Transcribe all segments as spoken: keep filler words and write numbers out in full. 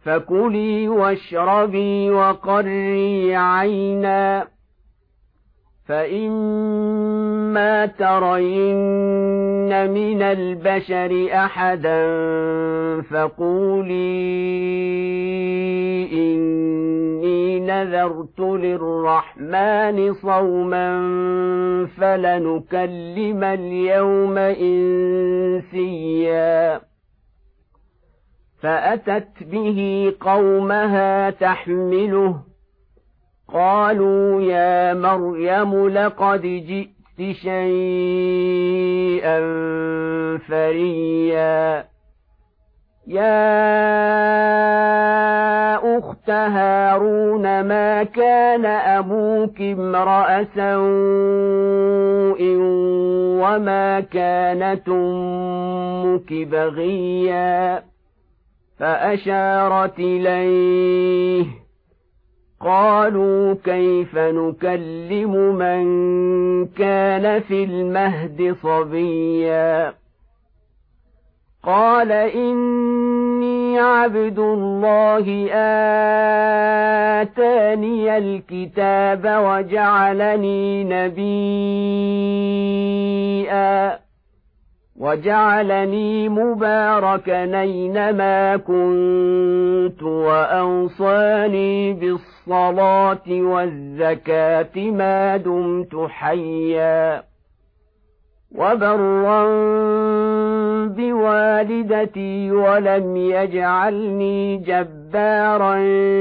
فكلي واشربي وقري عينا فإما ترين من البشر أحدا فقولي إني نذرت للرحمن صوما فلنكلم اليوم إنسيا فأتت به قومها تحمله قالوا يا مريم لقد جئت شيئا فريا يا أخت هارون ما كان أبوك امرأ سوء وما كانت أمك بغيا فأشارت إليه قالوا كيف نكلم من كان في المهد صبيا قال إني عبد الله آتاني الكتاب وجعلني نبيا وجعلني مباركا أينما كنت وأوصاني بالصلاة والزكاة ما دمت حيا وبرا بوالدتي ولم يجعلني جبارا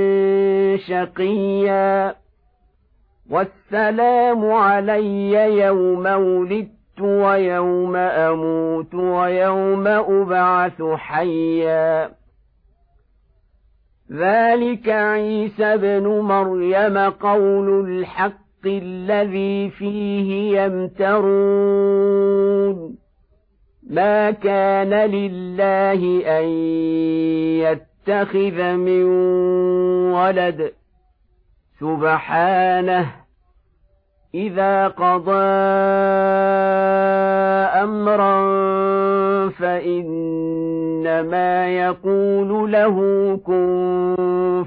شقيا والسلام علي يوم ولدت ويوم أموت ويوم أبعث حيا ذلك عيسى ابن مريم قول الحق الذي فيه يمترون ما كان لله أن يتخذ من ولد سبحانه إذا قضى أمرا فإنما يقول له كن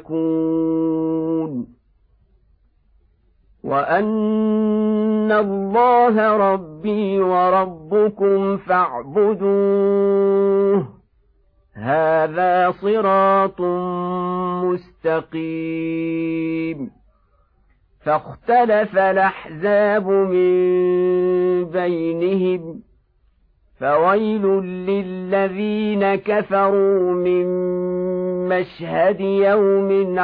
فيكون وأن الله ربي وربكم فاعبدوه هذا صراط مستقيم فاختلف الأحزاب من بينهم فويل للذين كفروا من مشهد يوم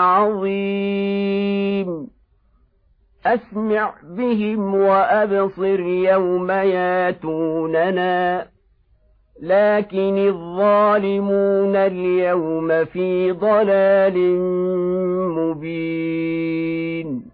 عظيم أسمع بهم وأبصر يوم ياتوننا لكن الظالمون اليوم في ضلال مبين